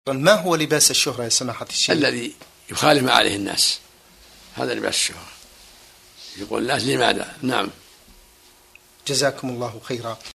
ما هو لباس الشهرة يا سماحة الشيخ؟ الذي يخالف ما عليه الناس، هذا لباس الشهرة، يقول الناس لماذا. نعم. جزاكم الله خيرا.